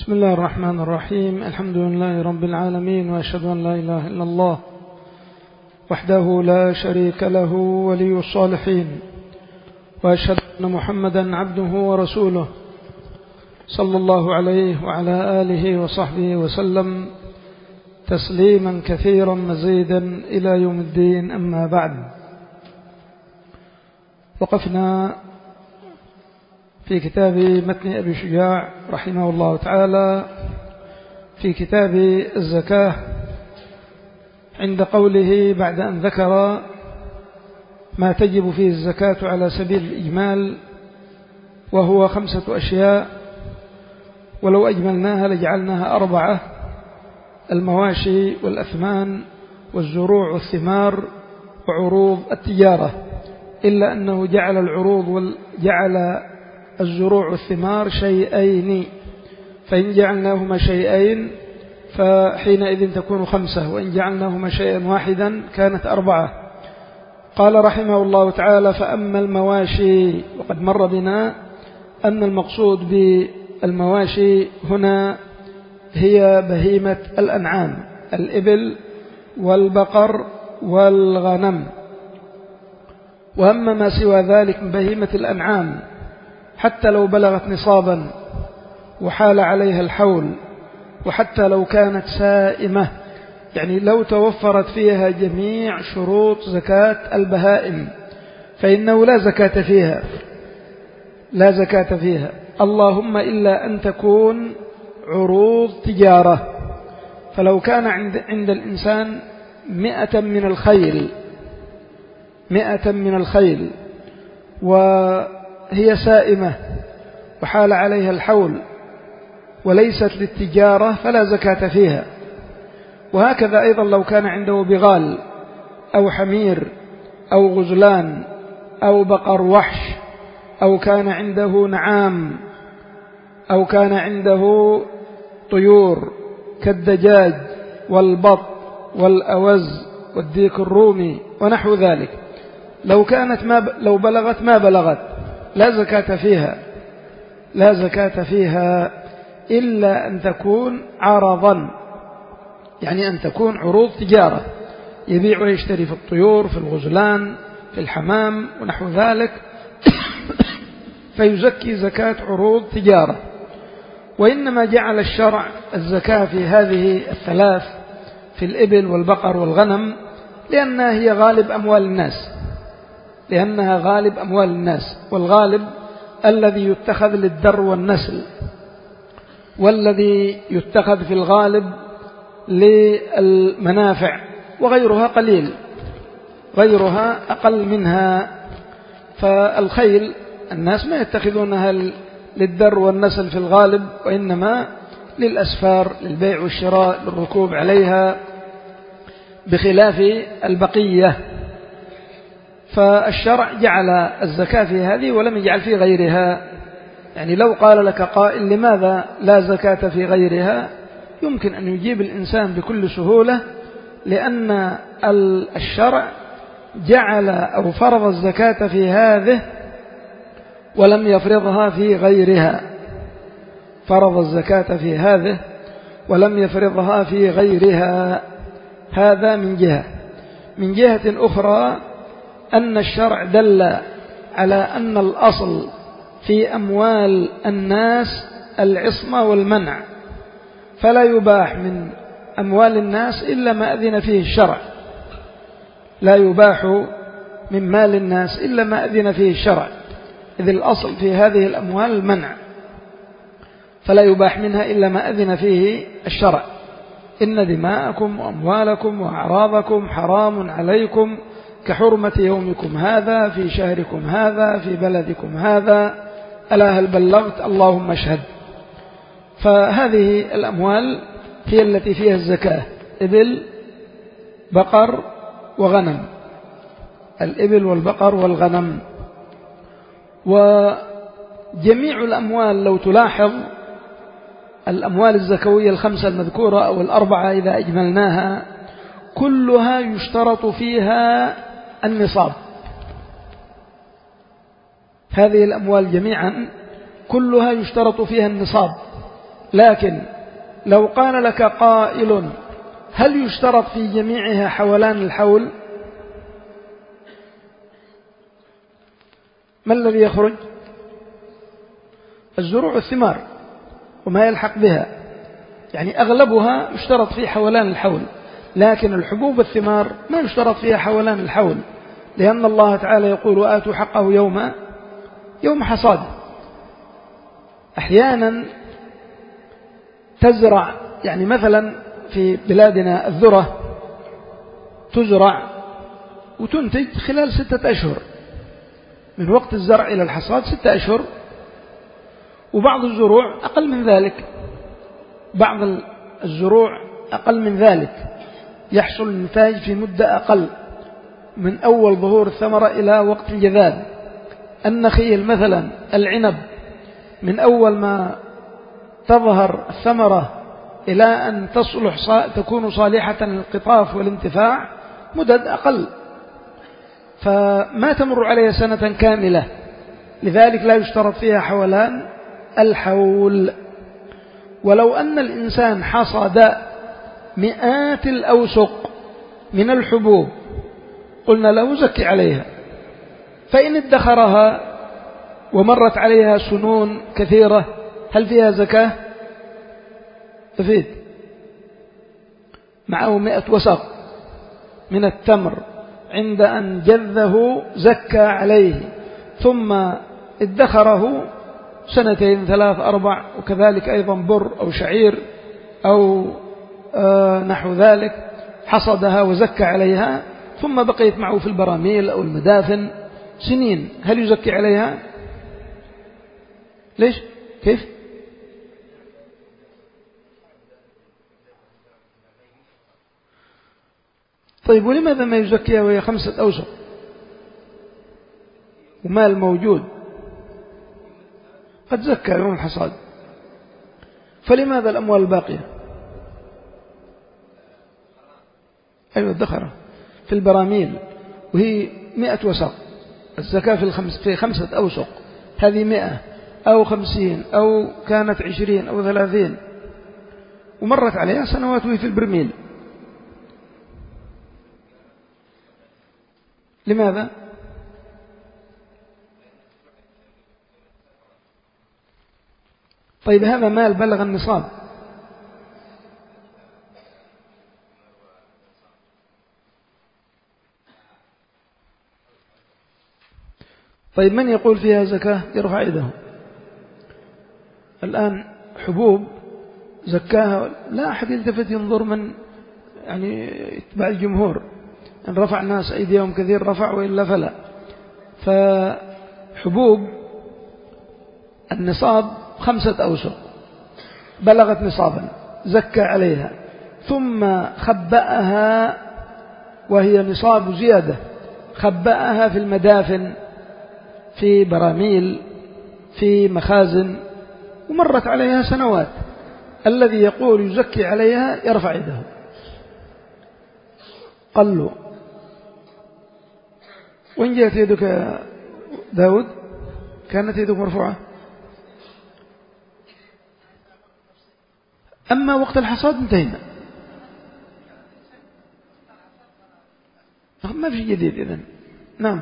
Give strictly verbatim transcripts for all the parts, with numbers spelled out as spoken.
بسم الله الرحمن الرحيم. الحمد لله رب العالمين، وأشهد أن لا إله إلا الله وحده لا شريك له ولي الصالحين، وأشهد أن محمدا عبده ورسوله صلى الله عليه وعلى آله وصحبه وسلم تسليما كثيرا مزيدا إلى يوم الدين. أما بعد، وقفنا في كتاب متن أبي شجاع رحمه الله تعالى في كتاب الزكاة، عند قوله بعد أن ذكر ما تجب فيه الزكاة على سبيل الإجمال، وهو خمسة أشياء، ولو أجملناها لجعلناها أربعة: المواشي والأثمان والزروع والثمار وعروض التجارة، إلا أنه جعل العروض وجعل الزروع والثمار شيئين، فإن جعلناهما شيئين فحينئذ تكون خمسة، وإن جعلناهما شيئا واحدا كانت أربعة. قال رحمه الله تعالى: فأما المواشي، وقد مر بنا أن المقصود بالمواشي هنا هي بهيمة الأنعام، الإبل والبقر والغنم. وأما ما سوى ذلك من بهيمة الأنعام حتى لو بلغت نصابا وحال عليها الحول، وحتى لو كانت سائمة، يعني لو توفرت فيها جميع شروط زكاة البهائم، فإنه لا زكاة فيها لا زكاة فيها اللهم إلا أن تكون عروض تجارة. فلو كان عند, عند الإنسان مئة من الخيل مئة من الخيل وهي سائمة وحال عليها الحول وليست للتجارة فلا زكاة فيها. وهكذا أيضا لو كان عنده بغال أو حمير أو غزلان أو بقر وحش، أو كان عنده نعام، أو كان عنده طيور كالدجاج والبط والأوز والديك الرومي ونحو ذلك، لو كانت ما ب... لو بلغت ما بلغت لا زكاة فيها لا زكاة فيها إلا أن تكون عرضا، يعني أن تكون عروض تجارة، يبيع ويشتري في الطيور، في الغزلان، في الحمام ونحو ذلك، فيزكي زكاة عروض تجارة. وإنما جعل الشرع الزكاة في هذه الثلاث، في الإبل والبقر والغنم، لأنها هي غالب أموال الناس لأنها غالب أموال الناس والغالب الذي يتخذ للدر والنسل، والذي يتخذ في الغالب للمنافع، وغيرها قليل، غيرها أقل منها. فالخيل الناس ما يتخذونها للدر والنسل في الغالب، وإنما للأسفار، للبيع والشراء، للركوب عليها، بخلاف البقية. فالشرع جعل الزكاة في هذه ولم يجعل في غيرها. يعني لو قال لك قائل لماذا لا زكاة في غيرها، يمكن أن يجيب الإنسان بكل سهولة، لأن الشرع جعل أو فرض الزكاة في هذه ولم يفرضها في غيرها فرض الزكاة في هذه ولم يفرضها في غيرها. هذا من جهة. من جهة أخرى أن الشرع دل على أن الأصل في أموال الناس العصمة والمنع، فلا يباح من أموال الناس إلا ما أذن فيه الشرع لا يباح من مال الناس إلا ما أذن فيه الشرع، إذ الأصل في هذه الأموال المنع، فلا يباح منها إلا ما أذن فيه الشرع. إن دماءكم وأموالكم وأعراضكم حرام عليكم كحرمة يومكم هذا في شهركم هذا في بلدكم هذا، ألا هل بلغت؟ اللهم اشهد. فهذه الأموال هي التي فيها الزكاة: إبل، بقر وغنم، الإبل والبقر والغنم. وجميع الأموال لو تلاحظ الأموال الزكوية الخمسة المذكورة أو الأربعة إذا أجملناها، كلها يشترط فيها النصاب. هذه الأموال جميعا كلها يشترط فيها النصاب، لكن لو قال لك قائل هل يشترط في جميعها حولان الحول؟ ما الذي يخرج؟ الزروع والثمار وما يلحق بها، يعني أغلبها يشترط فيه حولان الحول، لكن الحبوب والثمار ما يشترط فيها حولان الحول، لأن الله تعالى يقول وآتوا حقه يوم يوم حصاده. أحيانا تزرع، يعني مثلا في بلادنا الذرة تزرع وتنتج خلال ستة أشهر، من وقت الزرع إلى الحصاد ستة أشهر، وبعض الزروع أقل من ذلك، بعض الزروع أقل من ذلك يحصل النتاج في مدة أقل، من أول ظهور الثمرة إلى وقت الجذاذ. النخيل مثلا، العنب، من أول ما تظهر الثمرة إلى أن تصلح تكون صالحة للقطاف والانتفاع مدد أقل، فما تمر عليها سنة كاملة، لذلك لا يشترط فيها حولان الحول. ولو أن الإنسان حصد مئات الأوسق من الحبوب قلنا له زكي عليها، فإن ادخرها ومرت عليها سنون كثيرة هل فيها زكاة؟ تفيد معه مئة وسق من التمر، عند أن جذه زكى عليه، ثم ادخره سنتين ثلاث أربع، وكذلك أيضا بر أو شعير أو آه نحو ذلك، حصدها وزكى عليها، ثم بقيت معه في البراميل أو المدافن سنين، هل يزكي عليها؟ ليش؟ كيف؟ طيب ولماذا ما يزكيها وهي خمسة أوسق ومال موجود؟ قد زكى يوم الحصاد، فلماذا الأموال الباقية؟ أيوة الدخرة في البراميل وهي مئة وسق، الزكاة في, الخمس في خمسة أوسق، هذه مئة أو خمسين أو كانت عشرين أو ثلاثين، ومرت عليها سنوات وهي في البرميل. لماذا؟ طيب هذا مال بلغ النصاب، طيب من يقول فيها زكاة يرفع يده؟ الآن حبوب زكاها لا أحد يلتفت ينظر من يعني يتبع الجمهور، إن رفع الناس أيديهم كثير رفع وإلا فلا. فحبوب النصاب خمسة أوسق، بلغت نصابا زكى عليها، ثم خبأها وهي نصاب زيادة، خبأها في المدافن في براميل في مخازن، ومرت عليها سنوات، الذي يقول يزكي عليها يرفع يده. قال له وين جاءت يدك يا داود؟ كانت يدك مرفوعة. أما وقت الحصاد انتهينا، ما في جديد إذن. نعم.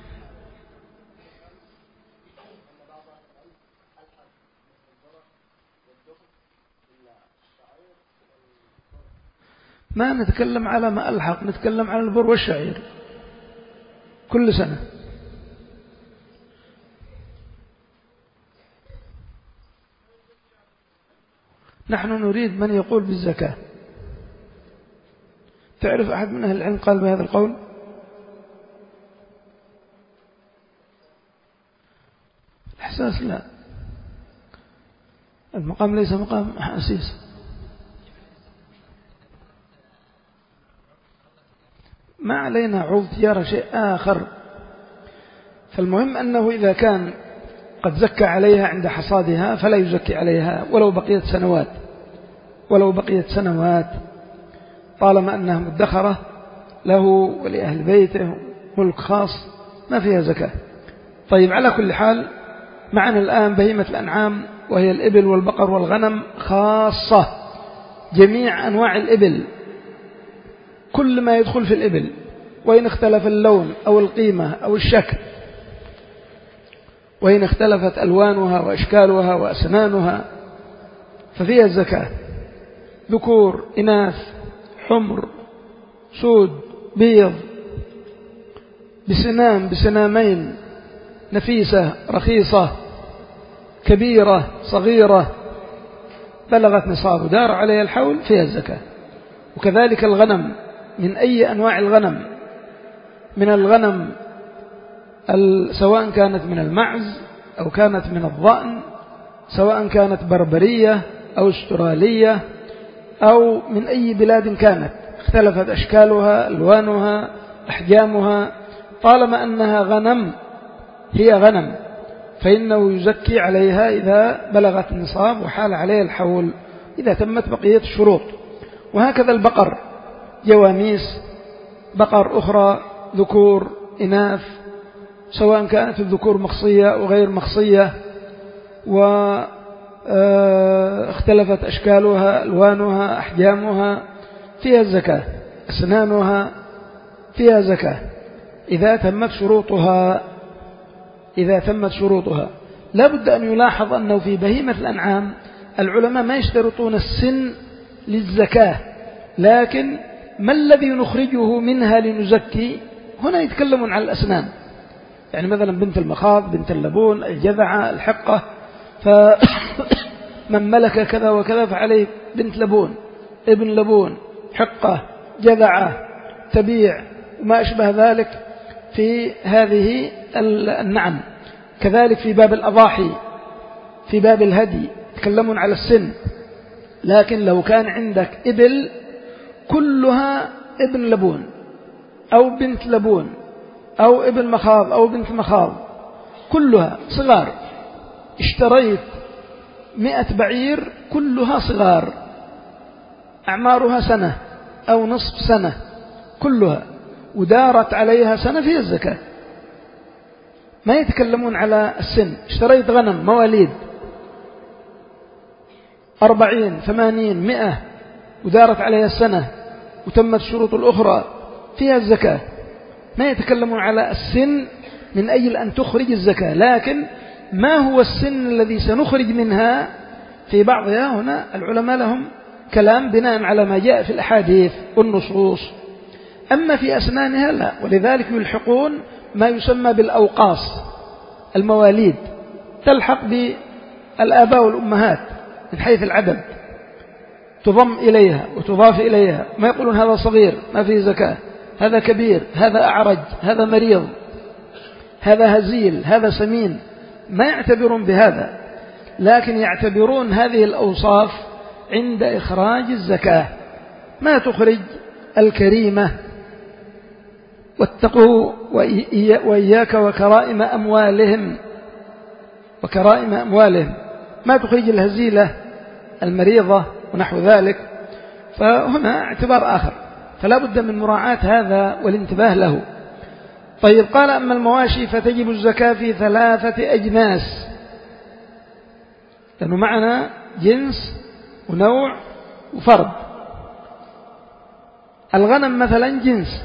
ما نتكلم على ما ألحق، نتكلم على البر والشعير كل سنة. نحن نريد من يقول بالزكاة. تعرف أحد من أهل العلم قال بهذا القول؟ الإحساس لا، المقام ليس مقام أحاسيس. ما علينا عوض تجارة شيء آخر. فالمهم أنه إذا كان قد زكى عليها عند حصادها فلا يزكي عليها ولو بقيت سنوات، ولو بقيت سنوات طالما أنها مدخرة له ولأهل بيته ملك خاص ما فيها زكاة. طيب على كل حال معنا الآن بهيمة الأنعام وهي الإبل والبقر والغنم خاصة، جميع أنواع الإبل، كل ما يدخل في الإبل وإن اختلف اللون أو القيمة أو الشكل، وإن اختلفت ألوانها وأشكالها وأسنانها ففيها الزكاة، ذكور إناث حمر سود بيض، بسنام بسنامين، نفيسة رخيصة، كبيرة صغيرة، بلغت نصاب ودار عليها الحول فيها الزكاة. وكذلك الغنم من أي أنواع الغنم، من الغنم سواء كانت من المعز أو كانت من الضأن، سواء كانت بربرية أو استرالية أو من أي بلاد كانت، اختلفت أشكالها ألوانها أحجامها، طالما أنها غنم هي غنم فإنه يزكي عليها إذا بلغت النصاب وحال عليها الحول إذا تمت بقية الشروط. وهكذا البقر، جواميس بقر أخرى، ذكور إناث، سواء كانت الذكور مخصية أو غير مخصية، واختلفت أشكالها ألوانها أحجامها فيها الزكاة، أسنانها فيها زكاة إذا تمت شروطها. إذا تمت شروطها لا بد أن يلاحظ أنه في بهيمة الأنعام العلماء ما يشترطون السن للزكاة، لكن ما الذي نخرجه منها لنزكي؟ هنا يتكلمون عن الأسنان، يعني مثلا بنت المخاض، بنت اللبون، الجذعة، الحقة، فمن ملك كذا وكذا فعليه بنت لبون، ابن لبون، حقة، جذعة، تبيع وما أشبه ذلك في هذه النعم. كذلك في باب الأضاحي، في باب الهدي يتكلمون على السن، لكن لو كان عندك إبل كلها ابن لبون أو بنت لبون أو ابن مخاض أو بنت مخاض كلها صغار، اشتريت مئة بعير كلها صغار أعمارها سنة أو نصف سنة كلها ودارت عليها سنة فيها الزكاة، ما يتكلمون على السن. اشتريت غنم مواليد أربعين ثمانين مئة ودارت عليها السنة وتمت الشروط الأخرى فيها الزكاة، ما يتكلمون على السن من أجل أن تخرج الزكاة، لكن ما هو السن الذي سنخرج منها في بعضها هنا العلماء لهم كلام بناء على ما جاء في الأحاديث والنصوص. أما في أسنانها لا، ولذلك يلحقون ما يسمى بالأوقاص، المواليد تلحق بالآباء والأمهات من حيث العدد، تضم إليها وتضاف إليها، ما يقولون هذا صغير ما فيه زكاة، هذا كبير، هذا أعرج، هذا مريض، هذا هزيل، هذا سمين، ما يعتبرون بهذا، لكن يعتبرون هذه الأوصاف عند إخراج الزكاة. ما تخرج الكريمة، واتقوا وإياك وكرائم أموالهم، وكرائم أموالهم، ما تخرج الهزيلة المريضة ونحو ذلك، فهنا اعتبار آخر، فلا بد من مراعاة هذا والانتباه له. طيب قال أما المواشي فتجب الزكاة في ثلاثة أجناس، لأنه معنا جنس ونوع وفرد. الغنم مثلا جنس،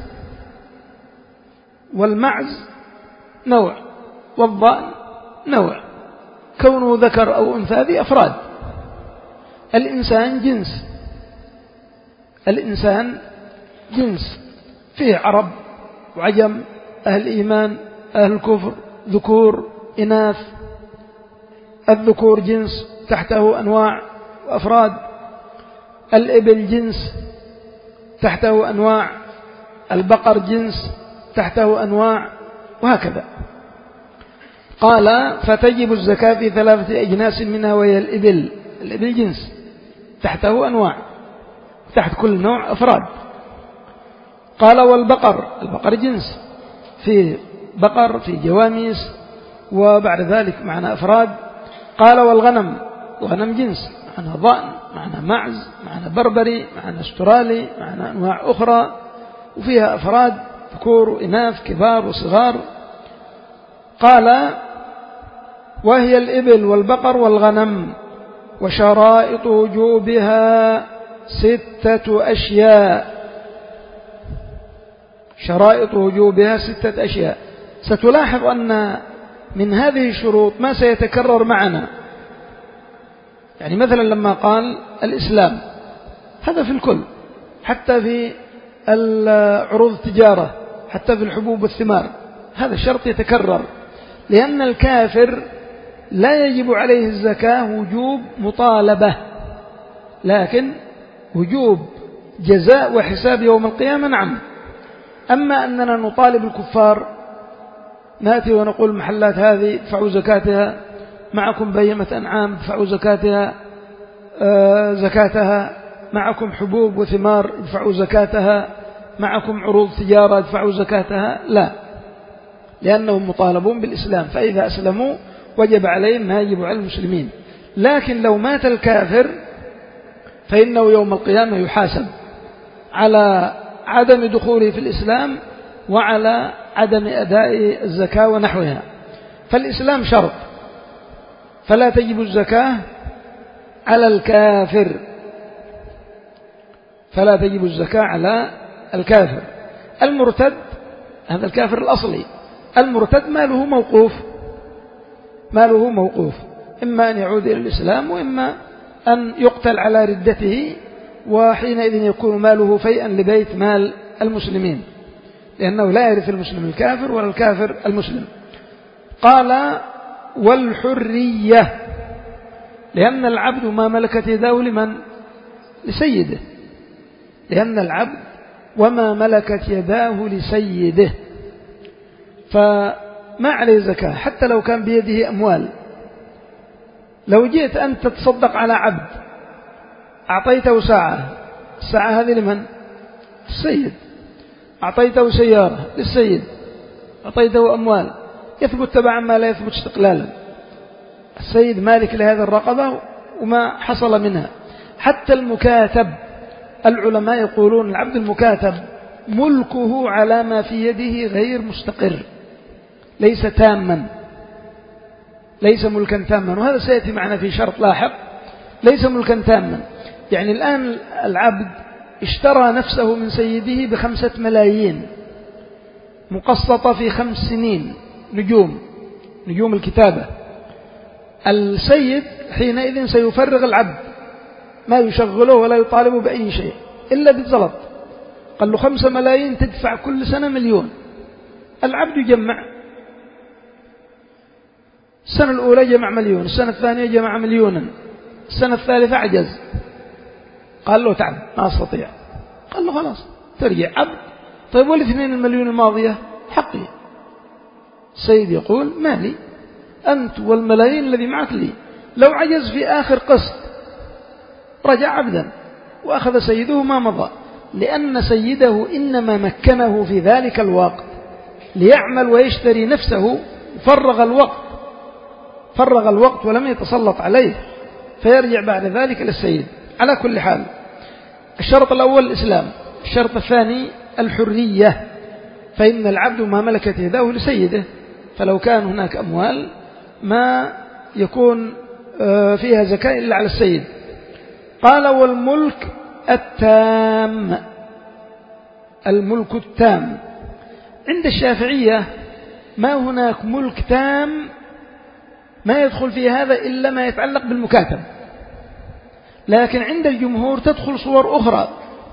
والمعز نوع، والضأن نوع، كونه ذكر أو أنثى ذي أفراد. الإنسان جنس، الإنسان جنس فيه عرب وعجم، أهل إيمان أهل الكفر، ذكور إناث. الذكور جنس تحته أنواع وأفراد، الإبل جنس تحته أنواع، البقر جنس تحته أنواع، وهكذا. قال فتجب الزكاة في ثلاثة أجناس منها وهي الإبل، الإبل جنس تحته أنواع، تحت كل نوع أفراد. قال والبقر، البقر جنس في بقر في جواميس وبعد ذلك معنا أفراد. قال والغنم، الغنم جنس، معنا ضأن، معنا معز، معنا بربري، معنا استرالي، معنا أنواع أخرى وفيها أفراد ذكور وإناث كبار وصغار. قال وهي الإبل والبقر والغنم. وشرائط وجوبها ستة أشياء. شرائط وجوبها ستة أشياء. ستلاحظ أن من هذه الشروط ما سيتكرر معنا. يعني مثلا لما قال الإسلام، هذا في الكل، حتى في عروض التجارة، حتى في الحبوب والثمار، هذا الشرط يتكرر، لأن الكافر لا يجب عليه الزكاة وجوب مطالبة، لكن وجوب جزاء وحساب يوم القيامة نعم. أما أننا نطالب الكفار، نأتي ونقول محلات هذه ادفعوا زكاتها، معكم بهيمة أنعام ادفعوا زكاتها آه زكاتها، معكم حبوب وثمار ادفعوا زكاتها، معكم عروض تجارة ادفعوا زكاتها، لا، لأنهم مطالبون بالإسلام، فإذا أسلموا وجب عليهم ما يجب على المسلمين. لكن لو مات الكافر فإنه يوم القيامة يحاسب على عدم دخوله في الإسلام وعلى عدم أداء الزكاة ونحوها. فالإسلام شرط، فلا تجب الزكاة على الكافر، فلا تجب الزكاة على الكافر. المرتد، هذا الكافر الأصلي، المرتد ماله موقوف، ماله موقوف، إما أن يعود إلى الإسلام وإما أن يقتل على ردته، وحينئذ يكون ماله فيئا لبيت مال المسلمين، لأنه لا يرث المسلم الكافر ولا الكافر المسلم. قال والحرية، لأن العبد ما ملكت يداه لمن؟ لسيده، لأن العبد وما ملكت يداه لسيده، فما عليه زكاة حتى لو كان بيده أموال. لو جئت أنت تتصدق على عبد أعطيته ساعة، الساعة هذه لمن؟ السيد. أعطيته سيارة للسيد، أعطيته أموال، يثبت تبعا ما لا يثبت استقلالا. السيد مالك لهذه الرقبة وما حصل منها. حتى المكاتب، العلماء يقولون العبد المكاتب ملكه على ما في يده غير مستقر، ليس تاما، ليس ملكا تاما، وهذا سيأتي معنا في شرط لاحق، ليس ملكا تاما. يعني الآن العبد اشترى نفسه من سيده بخمسة ملايين مقسطة في خمس سنين، نجوم نجوم الكتابة. السيد حينئذ سيفرغ العبد، ما يشغله ولا يطالبه بأي شيء إلا بالزلط. قال له خمسة ملايين تدفع كل سنة مليون. العبد يجمع، السنة الأولى جمع مليون، السنة الثانية جمع مليونا، السنة الثالثة عجز، قال له تعب ما أستطيع، قال له خلاص ترجع عبد. طيب والاثنين المليون الماضية حقي. السيد يقول مالي، أنت والملايين الذي معك لي. لو عجز في آخر قسط رجع عبدا وأخذ سيده ما مضى، لأن سيده إنما مكنه في ذلك الوقت ليعمل ويشتري نفسه، فرغ الوقت فرغ الوقت ولم يتسلط عليه، فيرجع بعد ذلك للسيد. على كل حال، الشرط الأول الإسلام، الشرط الثاني الحرية، فإن العبد ما ملكت يداه لسيده، فلو كان هناك أموال ما يكون فيها زكاة إلا على السيد. قال والملك التام، الملك التام. عند الشافعية ما هناك ملك تام ما يدخل في هذا إلا ما يتعلق بالمكاتب، لكن عند الجمهور تدخل صور أخرى،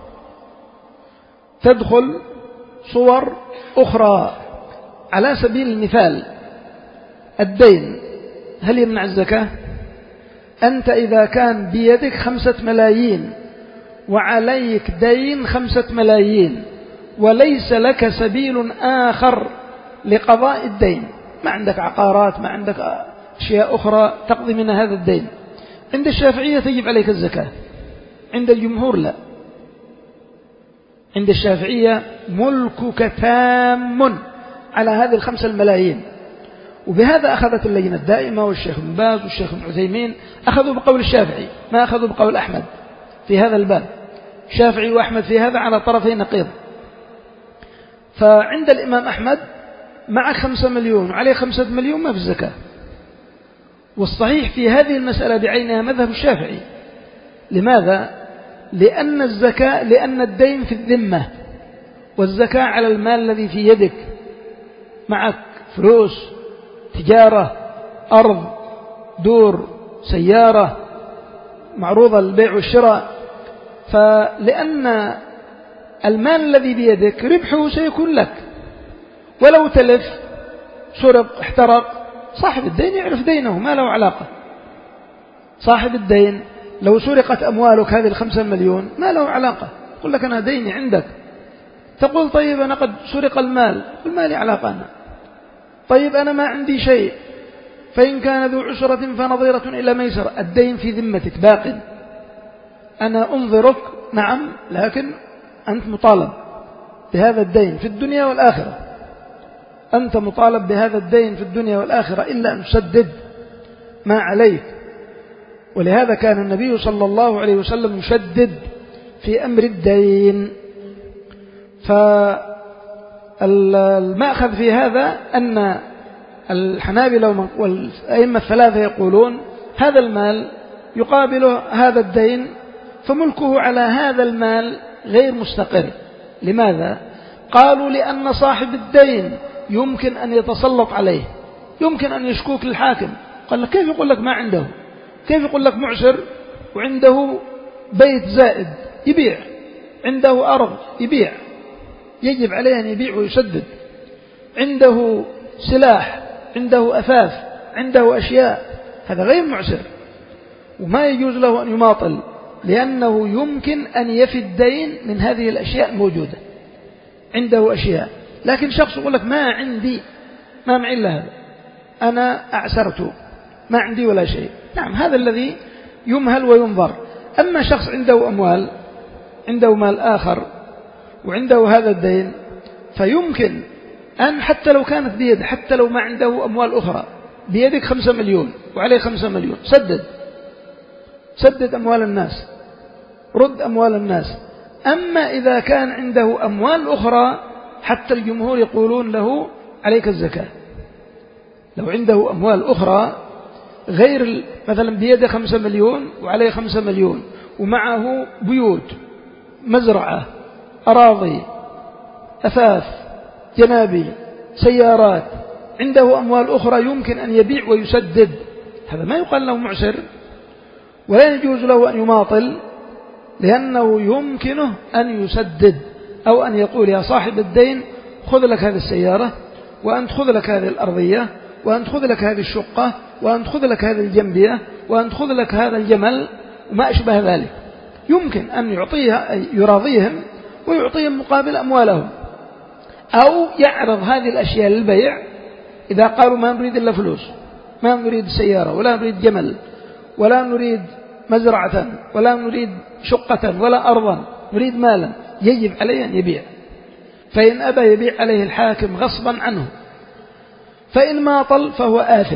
تدخل صور أخرى. على سبيل المثال الدين، هل يمنع الزكاة؟ أنت إذا كان بيدك خمسة ملايين وعليك دين خمسة ملايين وليس لك سبيل آخر لقضاء الدين، ما عندك عقارات، ما عندك أشياء أخرى تقضي منها هذا الدين، عند الشافعية تجب عليك الزكاة، عند الجمهور لا. عند الشافعية ملكك تام على هذه الخمسة الملايين. وبهذا أخذت اللجنة الدائمة والشيخ ابن باز والشيخ ابن عثيمين، أخذوا بقول الشافعي ما أخذوا بقول أحمد في هذا الباب. الشافعي وأحمد في هذا على طرفي نقيض. فعند الإمام أحمد مع خمسة مليون وعليه خمسة مليون ما في الزكاة، والصحيح في هذه المسألة بعينها مذهب الشافعي. لماذا؟ لأن الزكاة لأن الدين في الذمة، والزكاة على المال الذي في يدك، معك فلوس، تجارة، أرض، دور، سيارة معروضة للبيع والشراء. فلأن المال الذي بيدك ربحه سيكون لك، ولو تلف، سرق، احترق، صاحب الدين يعرف دينه، ما له علاقة. صاحب الدين لو سرقت أموالك هذه الخمسة مليون ما له علاقة، يقول لك أنا ديني عندك. تقول طيب أنا قد سرق المال، قل ما لي علاقة أنا. طيب أنا ما عندي شيء، فإن كان ذو عسرة فنظيرة إلى ميسر، الدين في ذمتك باق، أنا أنظرك نعم، لكن أنت مطالب بهذا الدين في الدنيا والآخرة، أنت مطالب بهذا الدين في الدنيا والآخرة إلا أن تسدد ما عليك. ولهذا كان النبي صلى الله عليه وسلم يشدد في أمر الدين. فالمأخذ في هذا أن الحنابلة والأئمة الثلاثة يقولون هذا المال يقابله هذا الدين، فملكه على هذا المال غير مستقر. لماذا؟ قالوا لأن صاحب الدين يمكن أن يتسلط عليه، يمكن أن يشكوك للحاكم. قال لك كيف يقول لك ما عنده؟ كيف يقول لك معسر وعنده بيت زائد يبيع، عنده أرض يبيع، يجب عليه أن يبيع ويسدد، عنده سلاح، عنده أثاث، عنده أشياء، هذا غير معسر وما يجوز له أن يماطل، لأنه يمكن أن يفي الدين من هذه الأشياء الموجودة، عنده أشياء. لكن شخص يقول لك ما عندي، ما معي إلا هذا، أنا أعسرت، ما عندي ولا شيء، نعم هذا الذي يمهل وينظر. أما شخص عنده أموال، عنده مال آخر وعنده هذا الدين، فيمكن أن حتى لو كانت بيده، حتى لو ما عنده أموال أخرى، بيدك خمسة مليون وعليه خمسة مليون، سدد سدد أموال الناس، رد أموال الناس. أما إذا كان عنده أموال أخرى، حتى الجمهور يقولون له عليك الزكاة. لو عنده أموال أخرى غير مثلا بيده خمسة مليون وعليه خمسة مليون، ومعه بيوت، مزرعة، أراضي، أثاث، جنابي، سيارات، عنده أموال أخرى يمكن أن يبيع ويسدد، هذا ما يقال له معسر، ولا يجوز له أن يماطل، لأنه يمكنه أن يسدد، أو أن يقول يا صاحب الدين خذ لك هذه السيارة، وأن خذ لك هذه الأرضية، وأن خذ لك هذه الشقة، وأن خذ لك هذه الجنبية، وأن خذ لك هذا الجمل وما أشبه ذلك. يمكن أن يعطيها يراضيهم ويعطيهم مقابل أموالهم، أو يعرض هذه الأشياء للبيع. إذا قالوا ما نريد إلا فلوس، ما نريد سيارة، ولا نريد جمل، ولا نريد مزرعة، ولا نريد شقة ولا أرضا، نريد مالا، يجب عليه أن يبيع. فإن أبى يبيع عليه الحاكم غصبا عنه، فإن ماطل فهو آثم.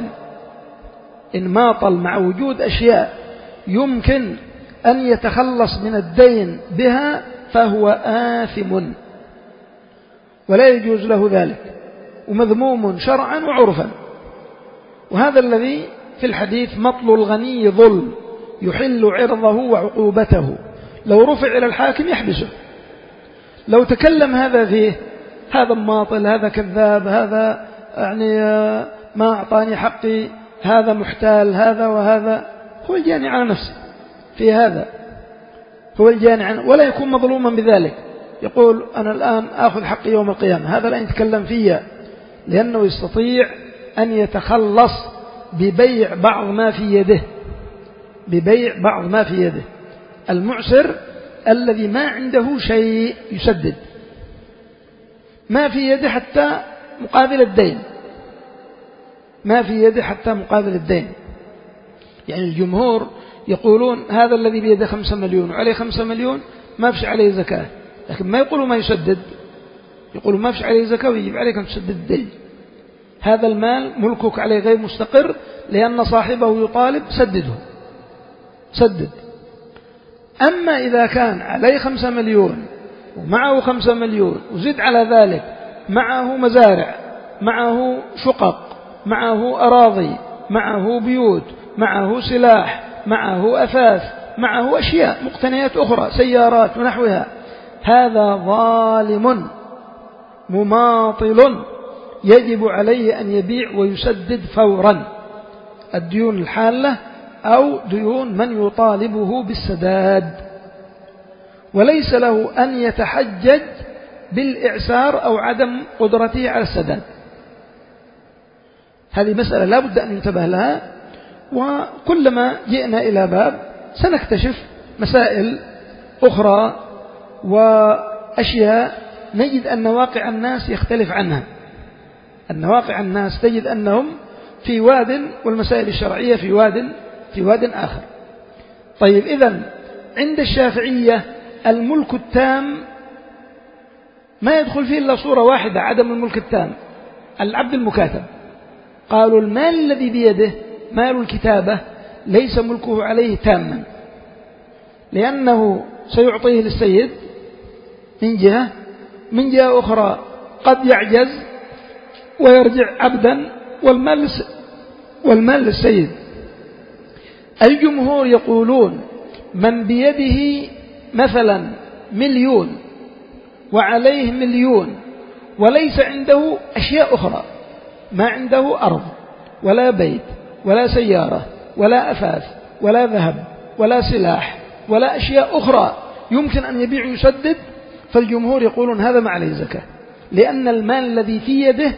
إن ماطل مع وجود أشياء يمكن أن يتخلص من الدين بها فهو آثم، ولا يجوز له ذلك، ومذموم شرعا وعرفا. وهذا الذي في الحديث مطل الغني ظلم يحل عرضه وعقوبته، لو رفع إلى الحاكم يحبسه. لو تكلم هذا فيه، هذا ماطل، هذا كذاب، هذا يعني ما أعطاني حقي، هذا محتال، هذا وهذا، هو الجاني على نفسه في هذا، هو الجاني عنه، ولا يكون مظلوما بذلك. يقول أنا الآن آخذ حقي يوم القيامة، هذا لا يتكلم فيه، لأنه يستطيع أن يتخلص ببيع بعض ما في يده، ببيع بعض ما في يده. المعسر الذي ما عنده شيء يسدد، ما في يده حتى مقابل الدين، ما في يده حتى مقابل الدين. يعني الجمهور يقولون هذا الذي بيده خمسة مليون وعليه خمسة مليون ما فيش عليه زكاة، لكن ما يقولوا ما يسدد، يقولوا ما فيش عليه زكاة ويجب عليك أن تسدد الدين. هذا المال ملكك عليه غير مستقر، لأن صاحبه يطالب سدده، سدد. أما إذا كان عليه خمسة مليون ومعه خمسة مليون وزد على ذلك معه مزارع، معه شقق، معه أراضي، معه بيوت، معه سلاح، معه أثاث، معه أشياء مقتنيات أخرى، سيارات ونحوها، هذا ظالم مماطل يجب عليه أن يبيع ويسدد فورا الديون الحالة أو ديون من يطالبه بالسداد، وليس له أن يتحجج بالإعسار أو عدم قدرته على السداد. هذه مسألة لا بد أن ينتبه لها، وكلما جئنا إلى باب سنكتشف مسائل أخرى وأشياء نجد أن واقع الناس يختلف عنها، أن واقع الناس تجد أنهم في واد والمسائل الشرعية في واد في واد آخر. طيب، إذن عند الشافعية الملك التام ما يدخل فيه إلا صورة واحدة، عدم الملك التام، العبد المكاتب. قالوا المال الذي بيده مال الكتابة ليس ملكه عليه تاما، لأنه سيعطيه للسيد من جهة، من جهة أخرى قد يعجز ويرجع عبدا والمال والمال للسيد. الجمهور يقولون من بيده مثلا مليون وعليه مليون وليس عنده أشياء أخرى، ما عنده أرض ولا بيت ولا سيارة ولا أثاث ولا ذهب ولا سلاح ولا أشياء أخرى يمكن أن يبيع يسدد، فالجمهور يقولون هذا ما عليه زكاة، لأن المال الذي في يده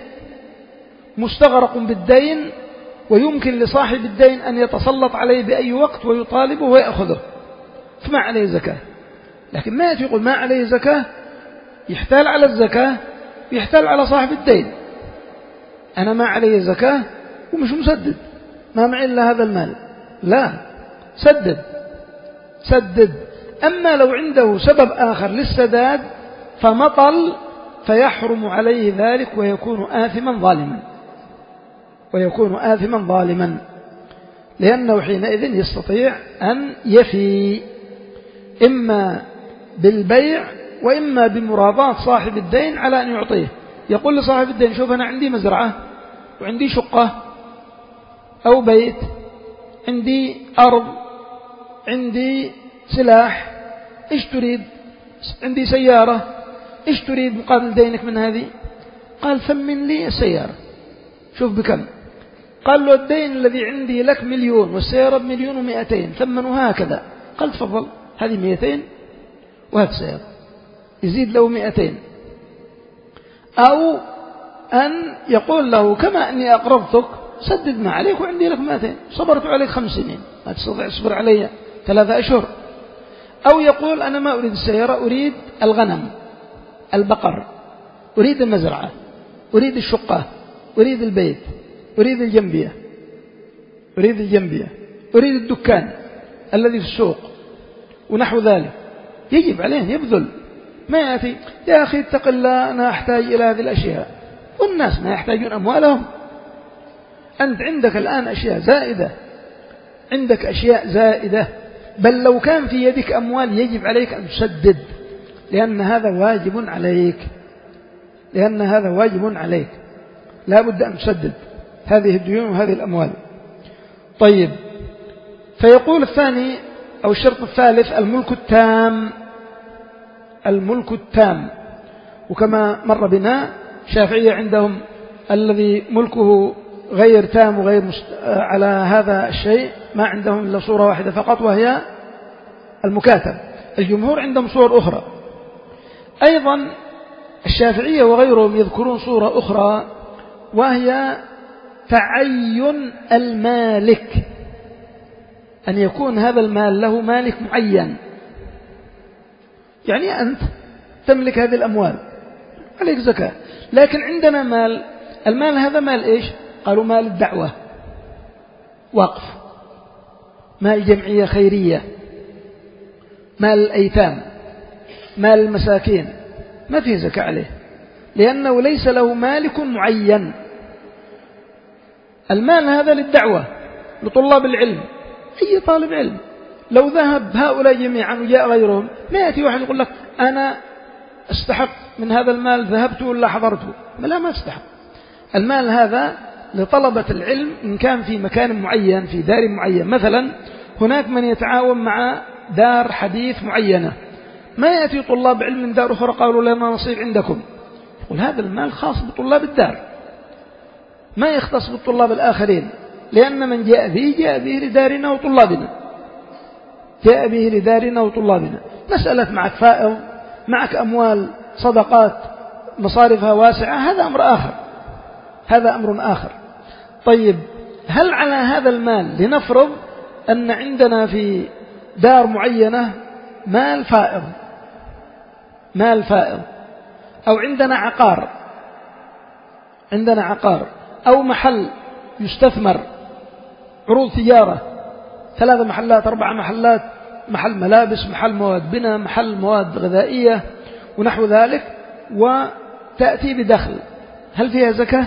مستغرق بالدين ويمكن لصاحب الدين أن يتسلط عليه بأي وقت ويطالبه ويأخذه، فما عليه زكاة. لكن ما يقول ما عليه زكاة يحتال على الزكاة ويحتال على صاحب الدين، أنا ما عليه زكاة ومش مسدد، ما معي إلا هذا المال، لا، سدد سدد. أما لو عنده سبب آخر للسداد فمطل فيحرم عليه ذلك ويكون آثما ظالما ويكون آثما ظالما لأنه حينئذ يستطيع أن يفي إما بالبيع وإما بمراضاة صاحب الدين على أن يعطيه. يقول لصاحب الدين شوف أنا عندي مزرعة وعندي شقة أو بيت، عندي أرض، عندي سلاح، إيش تريد؟ عندي سيارة، إيش تريد مقابل دينك من هذه؟ قال ثمن لي السيارة. شوف بكم؟ قال له الدين الذي عندي لك مليون والسيارة بمليون ومئتين، ثمنوا هكذا. قال تفضل، هذه مئتين وهذه السيارة، يزيد له مئتين. أو أن يقول له كما أني أقرضتك سدد ما عليك وعندي لك مئتين، صبرت عليك خمس سنين، ما تستطيع تصبر علي ثلاثة أشهر. أو يقول أنا ما أريد السيارة، أريد الغنم، البقر، أريد المزرعة، أريد الشقة، أريد البيت، أريد الجنبية، أريد الجنبية، أريد الدكان الذي في السوق ونحو ذلك. يجب عليه يبذل، ما يأتي يا أخي اتق الله أنا أحتاج إلى هذه الأشياء، والناس ما يحتاجون أموالهم. أنت عندك الآن أشياء زائدة، عندك أشياء زائدة، بل لو كان في يدك أموال يجب عليك أن تسدد، لأن هذا واجب عليك، لأن هذا واجب عليك، لا بد أن تسدد هذه الديون وهذه الأموال. طيب، فيقول الثاني أو الشرط الثالث الملك التام. الملك التام، وكما مر بنا شافعية عندهم الذي ملكه غير تام وغير مست... على هذا الشيء ما عندهم إلا صورة واحدة فقط وهي المكاتب. الجمهور عندهم صور أخرى أيضا. الشافعية وغيرهم يذكرون صورة أخرى وهي تعين المالك، أن يكون هذا المال له مالك معين، يعني أنت تملك هذه الأموال عليك زكاة، لكن عندنا مال، المال هذا مال إيش؟ قالوا مال الدعوة، وقف، مال جمعية خيرية، مال الأيتام، مال المساكين، ما فيه زكاة عليه لأنه ليس له مالك معين. المال هذا للدعوة، لطلاب العلم، أي طالب علم. لو ذهب هؤلاء جميعا وجاء غيرهم ما يأتي واحد يقول لك أنا استحق من هذا المال ذهبت ولا حضرته، لا ما استحق. المال هذا لطلبة العلم إن كان في مكان معين في دار معين. مثلا هناك من يتعاون مع دار حديث معينة، ما يأتي طلاب علم من دار أخرى قالوا لنا نصيب عندكم، يقول هذا المال خاص بطلاب الدار ما يختص بالطلاب الآخرين، لأن من جاء به جاء به لدارنا وطلابنا، جاء به لدارنا وطلابنا. مسألة معك فائض، معك أموال صدقات مصارفها واسعة، هذا أمر آخر، هذا أمر آخر. طيب هل على هذا المال، لنفرض أن عندنا في دار معينة مال فائض، مال فائض، أو عندنا عقار، عندنا عقار أو محل يستثمر، عروض تجارة، ثلاثة محلات أربعة محلات، محل ملابس، محل مواد بناء، محل مواد غذائية ونحو ذلك، وتأتي بدخل، هل فيها زكاة؟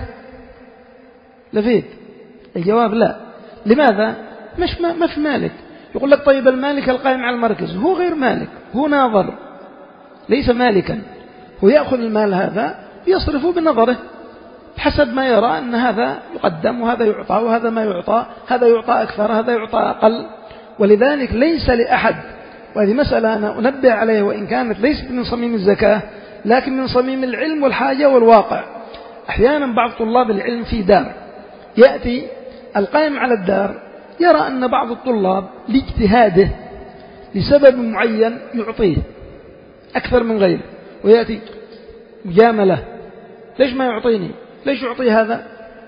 لفيت الجواب لا. لماذا؟ مش ما, ما في مالك. يقول لك طيب المالك القائم على المركز، هو غير مالك، هو ناظر ليس مالكا، هو يأخذ المال هذا يصرفه بنظره بحسب ما يرى أن هذا يقدم وهذا يعطى وهذا ما يعطى، هذا يعطى أكثر هذا يعطى أقل. ولذلك ليس لأحد، وهذه مسألة أنا أنبه عليها وإن كانت ليست من صميم الزكاة لكن من صميم العلم والحاجة والواقع. أحيانا بعض طلاب العلم في دار يأتي القائم على الدار يرى أن بعض الطلاب لاجتهاده لسبب معين يعطيه أكثر من غيره، ويأتي مجاملة، ليش ما يعطيني؟ ليش يعطي هذا؟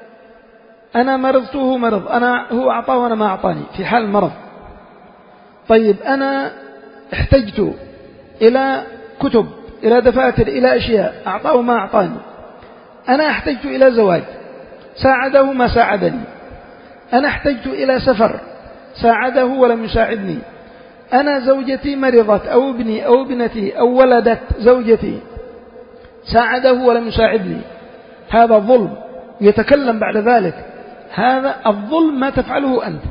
أنا مرضته مرض، أنا هو أعطاه وأنا ما أعطاني في حال المرض. طيب أنا احتجت إلى كتب، إلى دفاتر، إلى أشياء، أعطاه ما أعطاني. أنا احتجت إلى زواج، ساعده ما ساعدني. أنا احتجت إلى سفر، ساعده ولم يساعدني. أنا زوجتي مرضت أو ابني أو ابنتي أو ولدت زوجتي، ساعده ولم يساعدني، هذا ظلم. يتكلم بعد ذلك هذا الظلم ما تفعله أنت،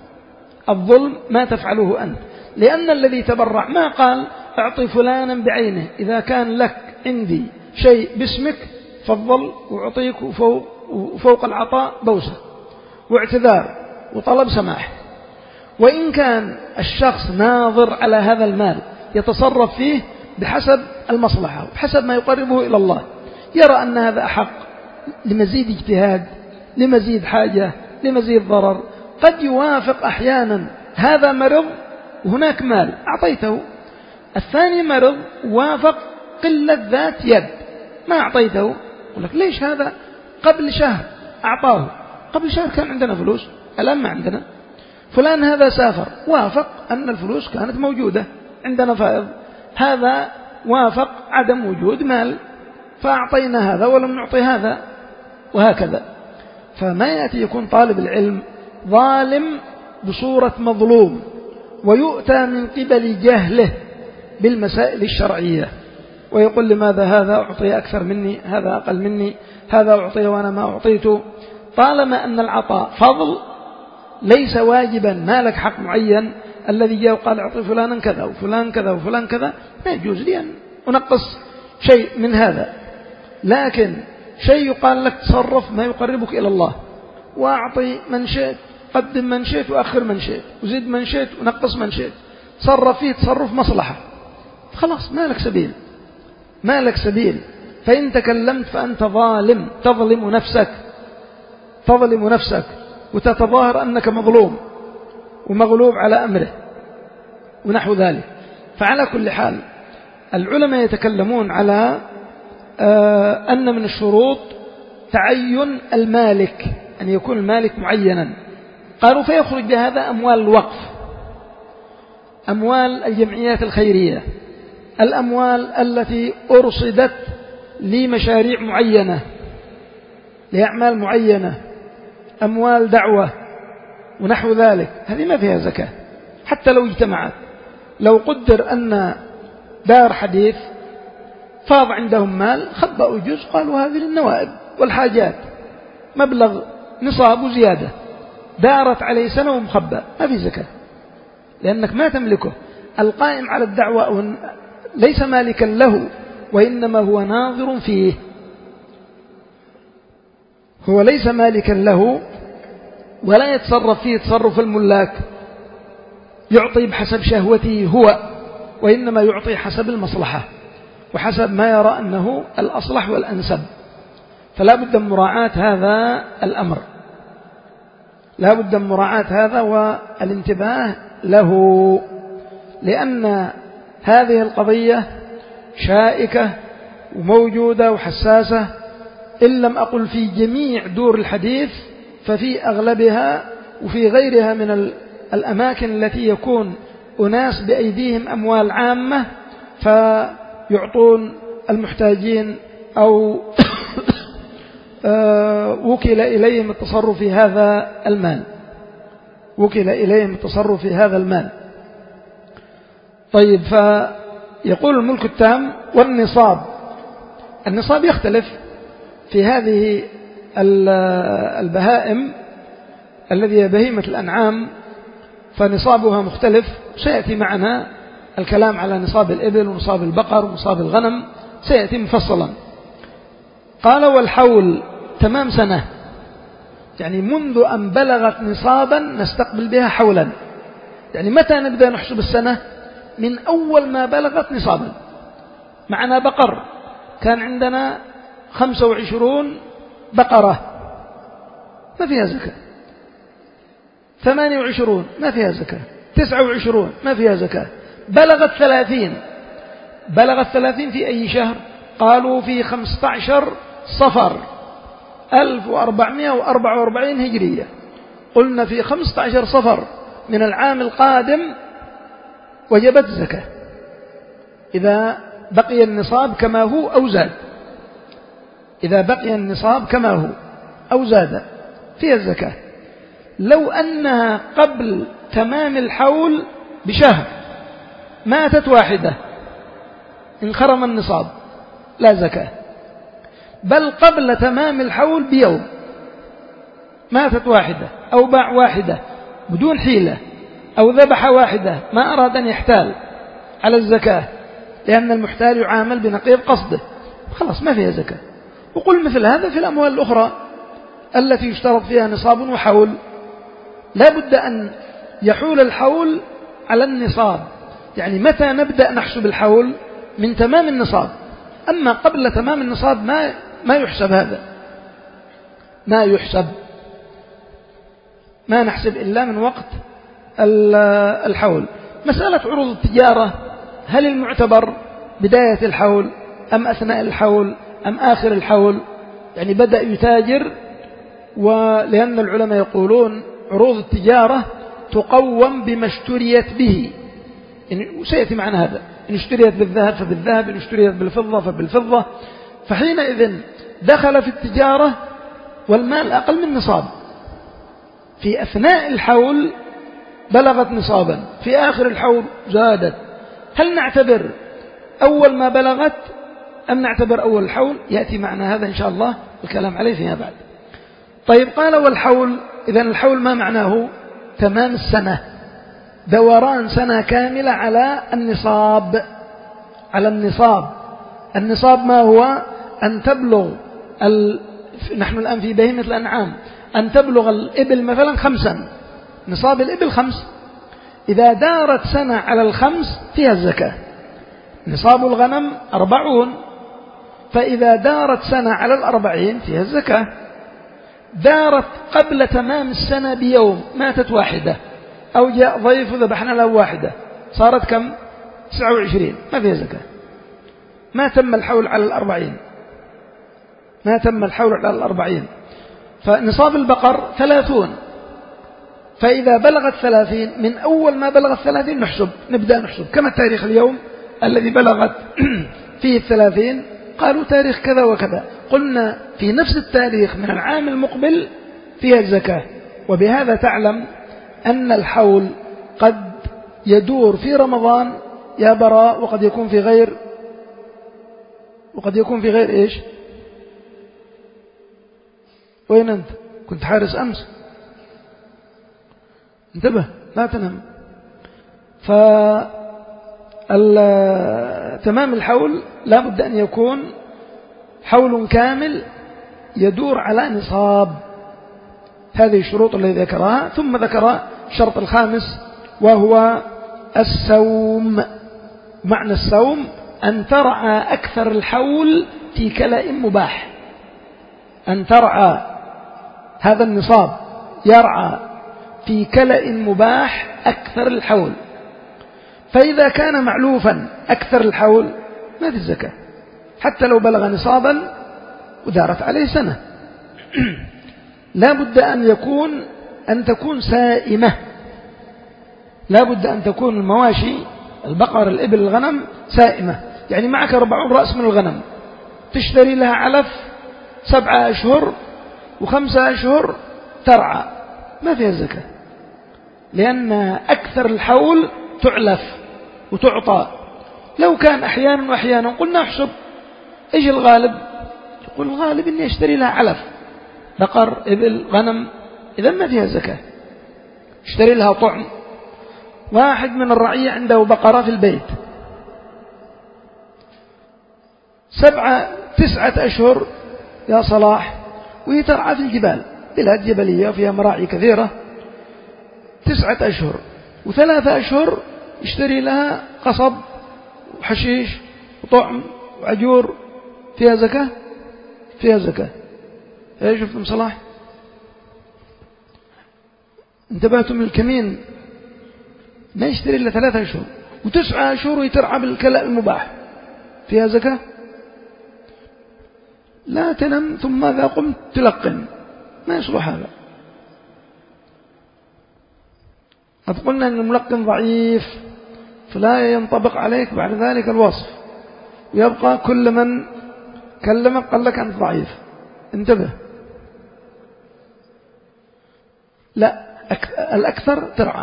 الظلم ما تفعله أنت، لأن الذي تبرع ما قال أعطي فلانا بعينه، إذا كان لك عندي شيء باسمك فضل وأعطيك وفوق, وفوق العطاء بوسة واعتذار وطلب سماح. وإن كان الشخص ناظر على هذا المال يتصرف فيه بحسب المصلحة وبحسب ما يقربه إلى الله، يرى أن هذا أحق لمزيد اجتهاد، لمزيد حاجة، لمزيد ضرر، قد يوافق أحيانا هذا مرض وهناك مال أعطيته، الثاني مرض وافق قلة ذات يد ما أعطيته، يقول لك ليش هذا قبل شهر أعطاه، قبل شهر كان عندنا فلوس الآن ما عندنا. فلان هذا سافر وافق أن الفلوس كانت موجودة عندنا فائض، هذا وافق عدم وجود مال فأعطينا هذا ولم نعطي هذا، وهكذا. فما يأتي يكون طالب العلم ظالم بصورة مظلوم ويؤتى من قبل جهله بالمسائل الشرعية ويقول لماذا هذا أعطي أكثر مني، هذا أقل مني، هذا أعطي وأنا ما أعطيته. طالما أن العطاء فضل ليس واجبا، ما لك حق معين الذي جاء وقال أعطي فلانا كذا وفلان كذا وفلان كذا، ما يجوز لي أن أنقص شيء من هذا. لكن شيء يقال لك تصرف ما يقربك إلى الله، وأعطي من شئت، قدم من شئت وأخر من شئت، وزد من شئت ونقص من شئت، تصرف فيه تصرف مصلحة، خلاص ما لك سبيل، ما لك سبيل. فإن تكلمت فأنت ظالم، تظلم نفسك، تظلم نفسك وتتظاهر أنك مظلوم ومغلوب على أمره ونحو ذلك. فعلى كل حال العلماء يتكلمون على أن من الشروط تعين المالك، أن يكون المالك معينا. قالوا فيخرج بهذا أموال الوقف، أموال الجمعيات الخيرية، الأموال التي أرصدت لمشاريع معينة لأعمال معينة، أموال دعوة ونحو ذلك، هذه ما فيها زكاة حتى لو اجتمعت. لو قدر أن دار حديث فاض عندهم مال خبأوا جزء قالوا هذه للنوائب والحاجات، مبلغ نصاب وزيادة، دارت عليه سنة ومخبأ، ما في زكاة لأنك ما تملكه. القائم على الدعوة ليس مالكا له وإنما هو ناظر فيه، هو ليس مالكا له ولا يتصرف فيه تصرف الملاك، يعطي بحسب شهوته هو، وإنما يعطي حسب المصلحة وحسب ما يرى أنه الأصلح والأنسب. فلا بد من مراعاة هذا الأمر، لا بد من مراعاة هذا والانتباه له، لأن هذه القضية شائكة وموجودة وحساسة، إن لم أقل في جميع دور الحديث ففي أغلبها وفي غيرها من الأماكن التي يكون أناس بأيديهم أموال عامة فيعطون المحتاجين أو وكل إليهم التصرف في هذا المال، وكل إليهم التصرف في هذا المال. طيب، فيقول الملك التام والنصاب. النصاب يختلف في هذه البهائم الذي هي بهيمة الأنعام، فنصابها مختلف، سيأتي معنا الكلام على نصاب الإبل ونصاب البقر ونصاب الغنم، سيأتي مفصلا. قال والحول تمام سنة، يعني منذ أن بلغت نصابا نستقبل بها حولا. يعني متى نبدأ نحسب السنة؟ من أول ما بلغت نصابا. معنا بقر، كان عندنا خمسة وعشرون بقرة ما فيها زكاة، ثمانية وعشرون ما فيها زكاة، تسعة وعشرون ما فيها زكاة، بلغت ثلاثين. بلغت ثلاثين في أي شهر؟ قالوا في خمسة عشر صفر ألف وأربعمائة وأربعة وأربعين هجرية. قلنا في خمسة عشر صفر من العام القادم وجبت الزكاة إذا بقي النصاب كما هو أو زاد. إذا بقي النصاب كما هو أو زاد فيها الزكاة. لو أنها قبل تمام الحول بشهر ماتت واحدة انخرم النصاب لا زكاة، بل قبل تمام الحول بيوم ماتت واحدة أو باع واحدة بدون حيلة أو ذبح واحدة ما أراد أن يحتال على الزكاة، لأن المحتال يعامل بنقيض قصده، خلاص ما فيها زكاة. وقل مثل هذا في الأموال الأخرى التي يشترط فيها نصاب وحول، لا بد أن يحول الحول على النصاب. يعني متى نبدأ نحسب الحول؟ من تمام النصاب. أما قبل تمام النصاب ما ما يحسب، هذا ما يحسب، ما نحسب إلا من وقت الحول. مسألة عروض التجارة، هل المعتبر بداية الحول أم أثناء الحول أم آخر الحول؟ يعني بدأ يتاجر، ولأن العلماء يقولون عروض التجارة تقوم بما اشتريت به، يعني سيأتي معنا هذا، إن اشتريت بالذهب فبالذهب، إن اشتريت بالفضة فبالفضة. فحينئذ دخل في التجارة والمال أقل من نصاب، في أثناء الحول بلغت نصابا، في آخر الحول زادت. هل نعتبر أول ما بلغت أم نعتبر أول الحول؟ يأتي معنا هذا إن شاء الله الكلام عليه فيما بعد. طيب، قال والحول، إذن الحول ما معناه؟ تمام السنة، دوران سنة كاملة على النصاب. على النصاب. النصاب ما هو؟ أن تبلغ ال... نحن الآن في بهيمة الأنعام، أن تبلغ الإبل مثلا خمسا، نصاب الإبل خمس، إذا دارت سنة على الخمس فيها الزكاة. نصاب الغنم أربعون، فإذا دارت سنة على الأربعين فيها الزكاة. دارت قبل تمام السنة بيوم ماتت واحدة، أو جاء ضيف وذبحنا له واحدة، صارت كم؟ تسعة وعشرين، ما فيها زكاة، ما تم الحول على الأربعين، ما تم الحول على الأربعين. فنصاب البقر ثلاثون، فإذا بلغت ثلاثين من أول ما بلغت ثلاثين نحسب، نبدأ نحسب كما تاريخ اليوم الذي بلغت فيه الثلاثين، قالوا تاريخ كذا وكذا، قلنا في نفس التاريخ من العام المقبل فيها الزكاة. وبهذا تعلم أن الحول قد يدور في رمضان يا براء، وقد يكون في غير وقد يكون في غير إيش؟ وين أنت؟ كنت حارس أمس، انتبه لا تنام. فتمام الحول لا بد أن يكون حول كامل يدور على نصاب. هذه الشروط التي ذكرها. ثم ذكر الشرط الخامس وهو السوم. معنى السوم أن ترعى أكثر الحول في كلأ مباح، أن ترعى هذا النصاب يرعى في كلأ مباح أكثر الحول. فإذا كان معلوفا أكثر الحول ما في الزكاة حتى لو بلغ نصابا ودارت عليه سنة. لا بد أن يكون أن تكون سائمة، لا بد أن تكون المواشي البقر الإبل الغنم سائمة، يعني معك أربعون رأس من الغنم تشتري لها علف سبعة أشهر وخمسة أشهر ترعى ما فيها الزكاة، لأن أكثر الحول تعلف وتعطى. لو كان أحيانا وأحيانا قلنا احسب إيش الغالب، يقول الغالب إني أشتري لها علف بقر إبل غنم، إذا ما فيها زكاة. اشتري لها طعم. واحد من الرعية عنده بقرة في البيت سبعة تسعة أشهر يا صلاح، وهي ترعى في الجبال، بلاد جبلية فيها مراعي كثيرة، تسعة أشهر وثلاثة أشهر يشتري لها قصب وحشيش وطعم وعجور، فيها زكاة؟ فيها زكاة. ايه شفتم صلاح؟ انتبهتم للكمين ما يشتري إلا ثلاثة أشهر وتسعة أشهر ويترعى بالكلاء المباح، فيها زكاة؟ لا تنم ثم إذا قمت تلقن، ما يصلح هذا. قد قلنا أن الملقن ضعيف فلا ينطبق عليك بعد ذلك الوصف، ويبقى كل من كلمك قال لك أنت ضعيف. انتبه. لا، الأكثر ترعى.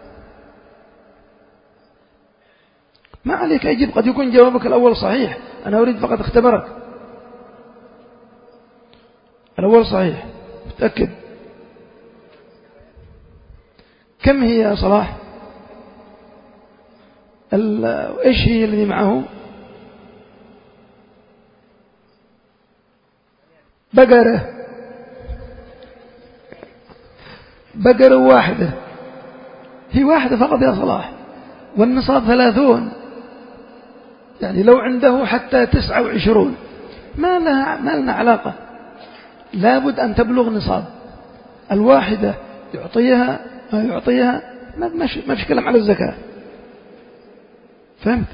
ما عليك أجيب، قد يكون جوابك الأول صحيح، أنا أريد فقط اختبرك. الأول صحيح متأكد. كم هي يا صلاح؟ إيش هي الذي معه؟ بقرة بقرة واحدة، هي واحدة فقط يا صلاح، والنصاب ثلاثون، يعني لو عنده حتى تسعة وعشرون ما لها ما لنا علاقة. لابد أن تبلغ نصاب. الواحدة يعطيها ما يعطيها ما فيش كلام على الزكاة. فهمت؟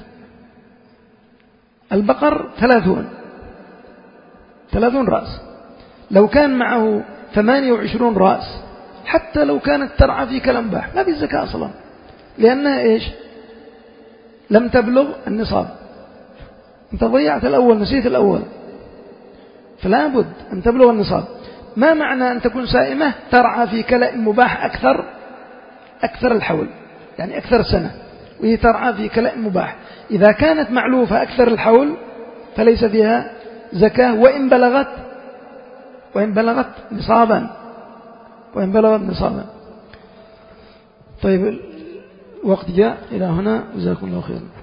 البقر ثلاثون ثلاثون رأس، لو كان معه ثمانية وعشرون رأس حتى لو كانت ترعى في كلمباح ما في الزكاة أصلا، لأنها إيش؟ لم تبلغ النصاب. أنت ضيعت الأول، نسيت الأول، فلا بد أن تبلغ النصاب. ما معنى أن تكون سائمة؟ ترعى في كلأ مباح أكثر أكثر الحول، يعني أكثر سنة، وهي ترعى في كلأ مباح. إذا كانت معلوفة أكثر الحول فليس فيها زكاة، وإن بلغت وإن بلغت نصابا وإن بلغت نصابا. طيب الوقت جاء إلى هنا، جزاكم الله خيرا.